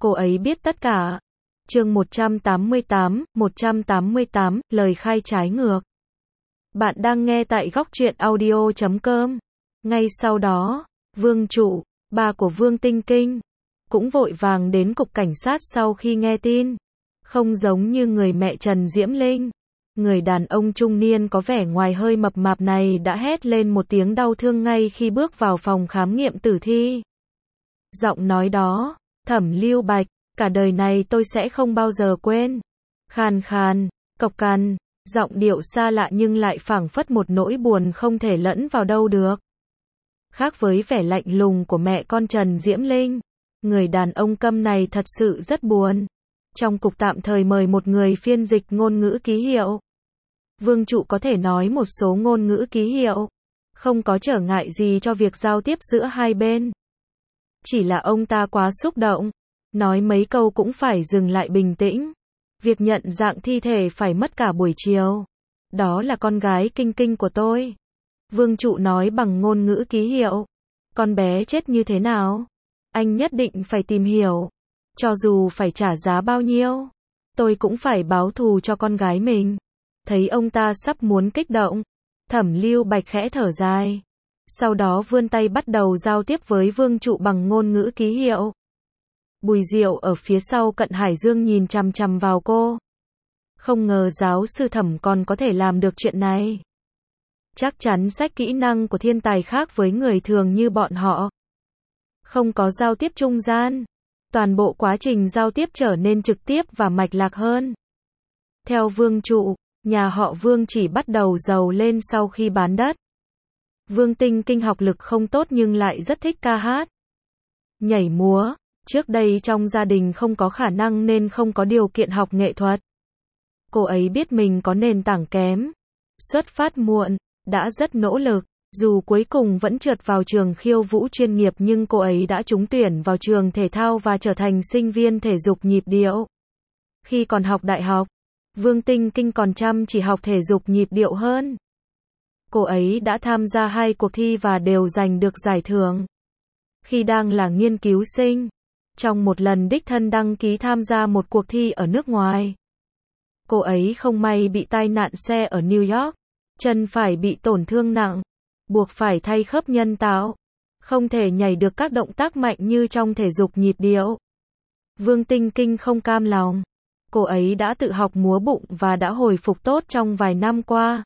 Cô ấy biết tất cả. Chương 188, lời khai trái ngược. Bạn đang nghe tại góc truyện audio.com. Ngay sau đó, Vương Trụ, ba của Vương Tinh Kinh, cũng vội vàng đến cục cảnh sát sau khi nghe tin. Không giống như người mẹ Trần Diễm Linh, người đàn ông trung niên có vẻ ngoài hơi mập mạp này đã hét lên một tiếng đau thương ngay khi bước vào phòng khám nghiệm tử thi. Giọng nói đó, Thẩm Lưu Bạch, cả đời này tôi sẽ không bao giờ quên. Khàn khàn, cộc cằn, giọng điệu xa lạ nhưng lại phảng phất một nỗi buồn không thể lẫn vào đâu được. Khác với vẻ lạnh lùng của mẹ con Trần Diễm Linh, người đàn ông câm này thật sự rất buồn. Trong cục tạm thời mời một người phiên dịch ngôn ngữ ký hiệu. Vương Trụ có thể nói một số ngôn ngữ ký hiệu, không có trở ngại gì cho việc giao tiếp giữa hai bên. Chỉ là ông ta quá xúc động, nói mấy câu cũng phải dừng lại bình tĩnh. Việc nhận dạng thi thể phải mất cả buổi chiều. Đó là con gái Kinh Kinh của tôi. Vương Trụ nói bằng ngôn ngữ ký hiệu. Con bé chết như thế nào? Anh nhất định phải tìm hiểu. Cho dù phải trả giá bao nhiêu, tôi cũng phải báo thù cho con gái mình. Thấy ông ta sắp muốn kích động, Thẩm Lưu Bạch khẽ thở dài. Sau đó vươn tay bắt đầu giao tiếp với Vương Trụ bằng ngôn ngữ ký hiệu. Bùi Diệu ở phía sau Cận Hải Dương nhìn chằm chằm vào cô. Không ngờ giáo sư Thẩm còn có thể làm được chuyện này. Chắc chắn sách kỹ năng của thiên tài khác với người thường như bọn họ. Không có giao tiếp trung gian. Toàn bộ quá trình giao tiếp trở nên trực tiếp và mạch lạc hơn. Theo Vương Trụ, nhà họ Vương chỉ bắt đầu giàu lên sau khi bán đất. Vương Tinh Kinh học lực không tốt nhưng lại rất thích ca hát, nhảy múa. Trước đây trong gia đình không có khả năng nên không có điều kiện học nghệ thuật. Cô ấy biết mình có nền tảng kém, xuất phát muộn, đã rất nỗ lực. Dù cuối cùng vẫn trượt vào trường khiêu vũ chuyên nghiệp nhưng cô ấy đã trúng tuyển vào trường thể thao và trở thành sinh viên thể dục nhịp điệu. Khi còn học đại học, Vương Tinh Kinh còn chăm chỉ học thể dục nhịp điệu hơn. Cô ấy đã tham gia 2 cuộc thi và đều giành được giải thưởng. Khi đang là nghiên cứu sinh, trong một lần đích thân đăng ký tham gia một cuộc thi ở nước ngoài, cô ấy không may bị tai nạn xe ở New York, chân phải bị tổn thương nặng, buộc phải thay khớp nhân tạo, không thể nhảy được các động tác mạnh như trong thể dục nhịp điệu. Vương Tinh Kinh không cam lòng. Cô ấy đã tự học múa bụng và đã hồi phục tốt trong vài năm qua.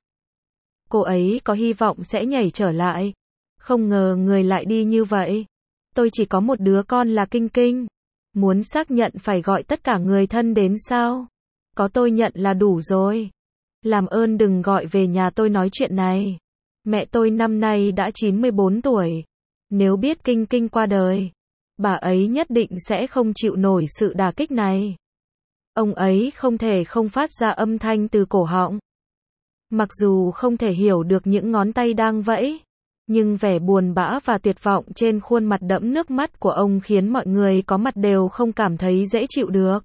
Cô ấy có hy vọng sẽ nhảy trở lại. Không ngờ người lại đi như vậy. Tôi chỉ có một đứa con là Kinh Kinh. Muốn xác nhận phải gọi tất cả người thân đến sao? Có tôi nhận là đủ rồi. Làm ơn đừng gọi về nhà tôi nói chuyện này. Mẹ tôi năm nay đã 94 tuổi. Nếu biết Kinh Kinh qua đời, bà ấy nhất định sẽ không chịu nổi sự đả kích này. Ông ấy không thể không phát ra âm thanh từ cổ họng. Mặc dù không thể hiểu được những ngón tay đang vẫy, nhưng vẻ buồn bã và tuyệt vọng trên khuôn mặt đẫm nước mắt của ông khiến mọi người có mặt đều không cảm thấy dễ chịu được.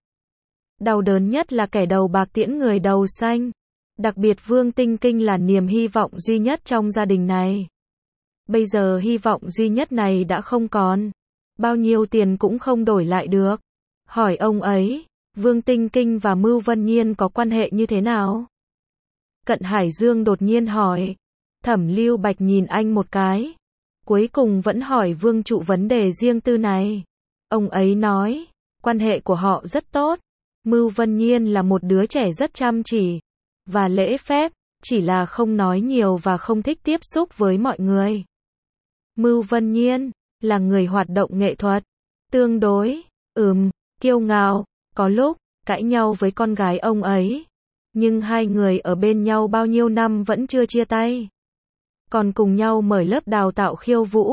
Đau đớn nhất là kẻ đầu bạc tiễn người đầu xanh. Đặc biệt Vương Tinh Kinh là niềm hy vọng duy nhất trong gia đình này. Bây giờ hy vọng duy nhất này đã không còn. Bao nhiêu tiền cũng không đổi lại được. Hỏi ông ấy, Vương Tinh Kinh và Mưu Vân Nhiên có quan hệ như thế nào? Cận Hải Dương đột nhiên hỏi. Thẩm Lưu Bạch nhìn anh một cái. Cuối cùng vẫn hỏi Vương Trụ vấn đề riêng tư này. Ông ấy nói, quan hệ của họ rất tốt. Mưu Vân Nhiên là một đứa trẻ rất chăm chỉ và lễ phép, chỉ là không nói nhiều và không thích tiếp xúc với mọi người. Mưu Vân Nhiên là người hoạt động nghệ thuật, tương đối, kiêu ngạo, có lúc cãi nhau với con gái ông ấy. Nhưng hai người ở bên nhau bao nhiêu năm vẫn chưa chia tay. Còn cùng nhau mở lớp đào tạo khiêu vũ.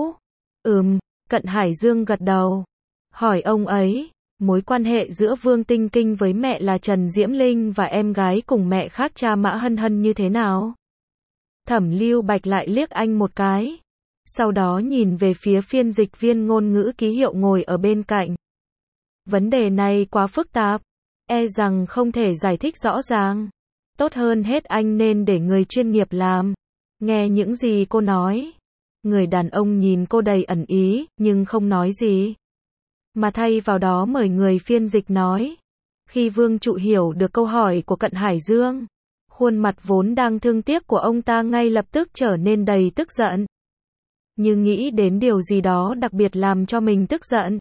Cận Hải Dương gật đầu. Hỏi ông ấy, mối quan hệ giữa Vương Tinh Kinh với mẹ là Trần Diễm Linh và em gái cùng mẹ khác cha Mã Hân Hân như thế nào? Thẩm Lưu Bạch lại liếc anh một cái. Sau đó nhìn về phía phiên dịch viên ngôn ngữ ký hiệu ngồi ở bên cạnh. Vấn đề này quá phức tạp. E rằng không thể giải thích rõ ràng. Tốt hơn hết anh nên để người chuyên nghiệp làm. Nghe những gì cô nói. Người đàn ông nhìn cô đầy ẩn ý, nhưng không nói gì. mà thay vào đó mời người phiên dịch nói. Khi Vương Trụ hiểu được câu hỏi của Cận Hải Dương, khuôn mặt vốn đang thương tiếc của ông ta ngay lập tức trở nên đầy tức giận. Như nghĩ đến điều gì đó đặc biệt làm cho mình tức giận.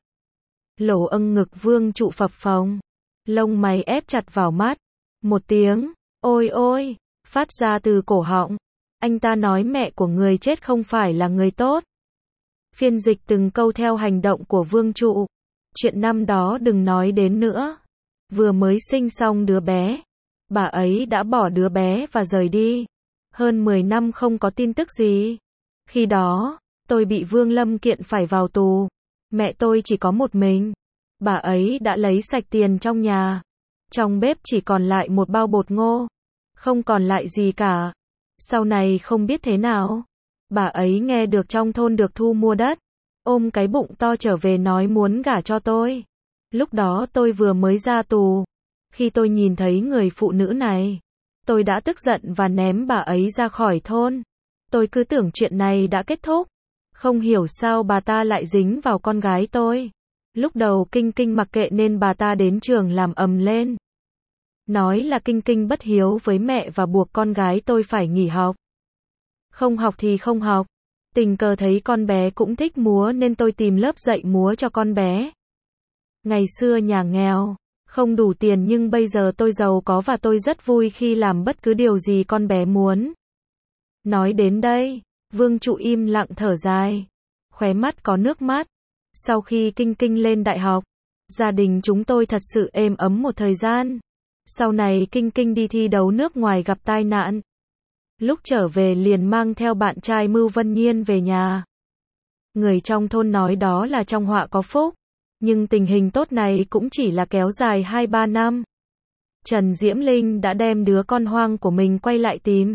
Lỗ ngực Vương Trụ phập phồng, lông mày ép chặt vào mắt. Một tiếng, ôi ôi, phát ra từ cổ họng. Anh ta nói mẹ của người chết không phải là người tốt. Phiên dịch từng câu theo hành động của Vương Trụ. Chuyện năm đó đừng nói đến nữa. Vừa mới sinh xong đứa bé, bà ấy đã bỏ đứa bé và rời đi. Hơn 10 năm không có tin tức gì. Khi đó, tôi bị Vương Lâm kiện phải vào tù. Mẹ tôi chỉ có một mình. Bà ấy đã lấy sạch tiền trong nhà. Trong bếp chỉ còn lại một bao bột ngô. Không còn lại gì cả. Sau này không biết thế nào. Bà ấy nghe được trong thôn được thu mua đất. Ôm cái bụng to trở về nói muốn gả cho tôi. Lúc đó tôi vừa mới ra tù. Khi tôi nhìn thấy người phụ nữ này, tôi đã tức giận và ném bà ấy ra khỏi thôn. Tôi cứ tưởng chuyện này đã kết thúc. Không hiểu sao bà ta lại dính vào con gái tôi. Lúc đầu Kinh Kinh mặc kệ nên bà ta đến trường làm ầm lên. Nói là Kinh Kinh bất hiếu với mẹ và buộc con gái tôi phải nghỉ học. Không học thì không học. Tình cờ thấy con bé cũng thích múa nên tôi tìm lớp dạy múa cho con bé. Ngày xưa nhà nghèo, không đủ tiền nhưng bây giờ tôi giàu có và tôi rất vui khi làm bất cứ điều gì con bé muốn. Nói đến đây, Vương Trụ im lặng thở dài. Khóe mắt có nước mắt. Sau khi Kinh Kinh lên đại học, gia đình chúng tôi thật sự êm ấm một thời gian. Sau này Kinh Kinh đi thi đấu nước ngoài gặp tai nạn. Lúc trở về liền mang theo bạn trai Mưu Vân Nhiên về nhà. Người trong thôn nói đó là trong họa có phúc. Nhưng tình hình tốt này cũng chỉ là kéo dài 2-3 năm. Trần Diễm Linh đã đem đứa con hoang của mình quay lại tìm.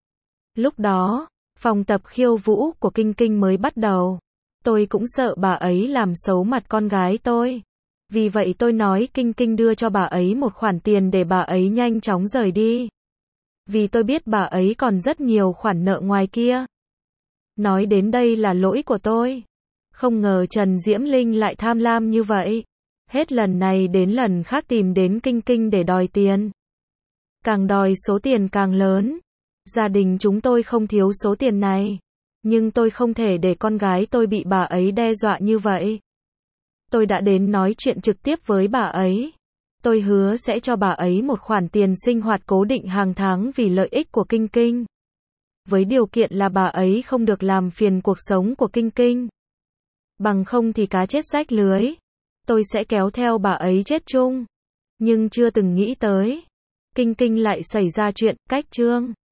Lúc đó, phòng tập khiêu vũ của Kinh Kinh mới bắt đầu. Tôi cũng sợ bà ấy làm xấu mặt con gái tôi. Vì vậy tôi nói Kinh Kinh đưa cho bà ấy một khoản tiền để bà ấy nhanh chóng rời đi. Vì tôi biết bà ấy còn rất nhiều khoản nợ ngoài kia. Nói đến đây là lỗi của tôi. Không ngờ Trần Diễm Linh lại tham lam như vậy. Hết lần này đến lần khác tìm đến Kinh Kinh để đòi tiền. Càng đòi số tiền càng lớn. Gia đình chúng tôi không thiếu số tiền này. Nhưng tôi không thể để con gái tôi bị bà ấy đe dọa như vậy. Tôi đã đến nói chuyện trực tiếp với bà ấy. Tôi hứa sẽ cho bà ấy một khoản tiền sinh hoạt cố định hàng tháng vì lợi ích của Kinh Kinh. Với điều kiện là bà ấy không được làm phiền cuộc sống của Kinh Kinh. Bằng không thì cá chết rách lưới. Tôi sẽ kéo theo bà ấy chết chung. Nhưng chưa từng nghĩ tới. Kinh Kinh lại xảy ra chuyện cách chương.